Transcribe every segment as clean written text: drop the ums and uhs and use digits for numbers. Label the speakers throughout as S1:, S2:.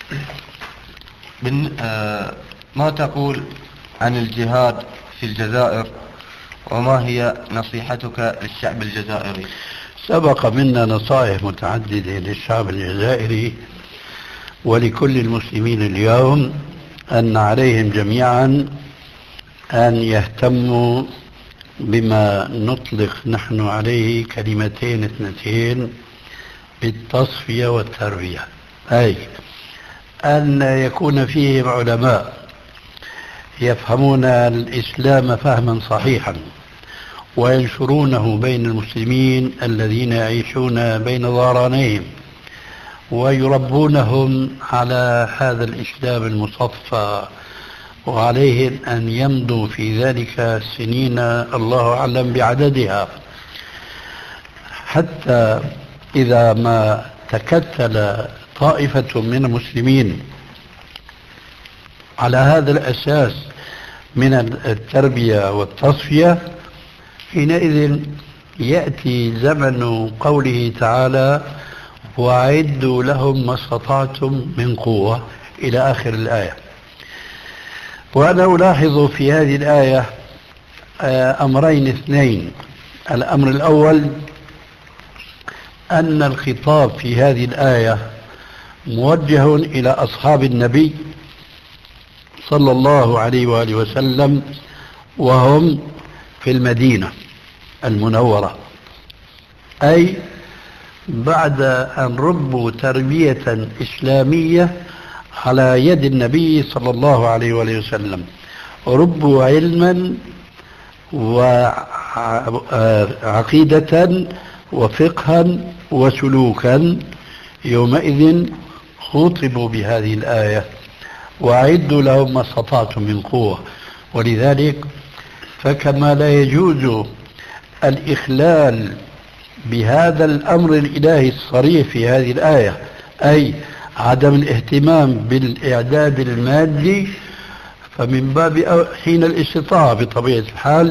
S1: ما تقول عن الجهاد في الجزائر، وما هي نصيحتك للشعب الجزائري؟
S2: سبق منا نصائح متعددة للشعب الجزائري ولكل المسلمين اليوم أن عليهم جميعا أن يهتموا بما نطلق نحن عليه كلمتين اثنتين بالتصفية والتربية، أي أن يكون فيهم علماء يفهمون الإسلام فهما صحيحا وينشرونه بين المسلمين الذين يعيشون بين ظهرانيهم ويربونهم على هذا الإسلام المصفى، وعليهم أن يمضوا في ذلك سنين الله أعلم بعددها، حتى إذا ما تكتل طائفة من المسلمين على هذا الأساس من التربية والتصفية، حينئذ يأتي زمن قوله تعالى: وأعدوا لهم ما استطعتم من قوة، إلى آخر الآية. وأنا ألاحظ في هذه الآية أمرين اثنين. الأمر الأول أن الخطاب في هذه الآية موجه إلى أصحاب النبي صلى الله عليه وآله وسلم وهم في المدينة المنورة، أي بعد أن ربوا تربية إسلامية على يد النبي صلى الله عليه وآله وسلم، ربوا علما وعقيدة وفقها وسلوكا، يومئذ خطبوا بهذه الآية: وأعدوا لهم ما استطعتم من قوة. ولذلك فكما لا يجوز الإخلال بهذا الأمر الإلهي الصريح في هذه الآية، أي عدم الاهتمام بالإعداد المادي، فمن باب حين الاستطاعة بطبيعة الحال،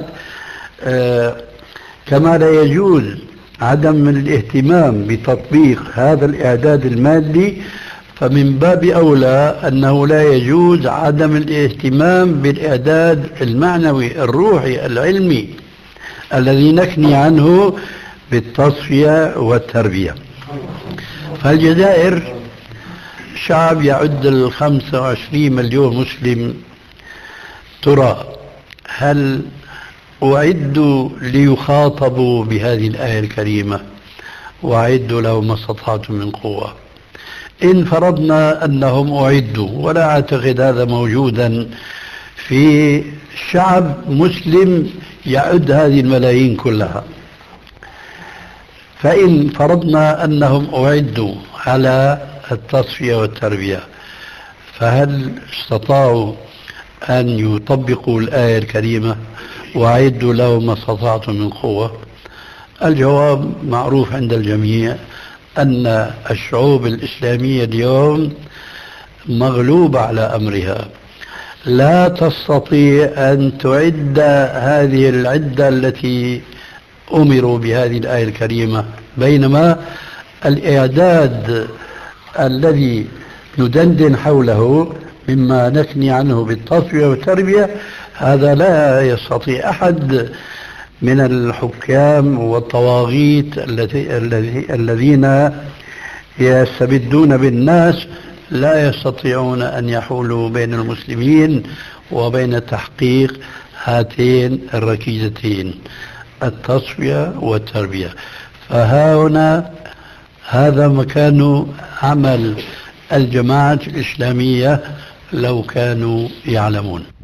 S2: كما لا يجوز عدم الاهتمام بتطبيق هذا الإعداد المادي، فمن باب أولى أنه لا يجوز عدم الاهتمام بالإعداد المعنوي الروحي العلمي الذي نكني عنه بالتصفية والتربية. فالجزائر شعب يعد 25 مليون مسلم. ترى هل أعدوا ليخاطبوا بهذه الآية الكريمة: وأعدوا لهم ما استطعتم من قوة؟ إن فرضنا أنهم أعدوا، ولا أعتقد هذا موجودا في شعب مسلم يعد هذه الملايين كلها، فإن فرضنا أنهم أعدوا على التصفية والتربية، فهل استطاعوا أن يطبقوا الآية الكريمة: وأعدوا لهم ما استطعتم من قوة؟ الجواب معروف عند الجميع، أن الشعوب الإسلامية اليوم مغلوبة على أمرها، لا تستطيع أن تعد هذه العدة التي أمروا بهذه الآية الكريمة، بينما الإعداد الذي ندندن حوله مما نكني عنه بالتصفية والتربية، هذا لا يستطيع أحد من الحكام والطواغيت الذين يستبدون بالناس، لا يستطيعون أن يحولوا بين المسلمين وبين تحقيق هاتين الركيزتين: التصفية والتربية. فهنا هذا مكان عمل الجماعة الإسلامية لو كانوا يعلمون.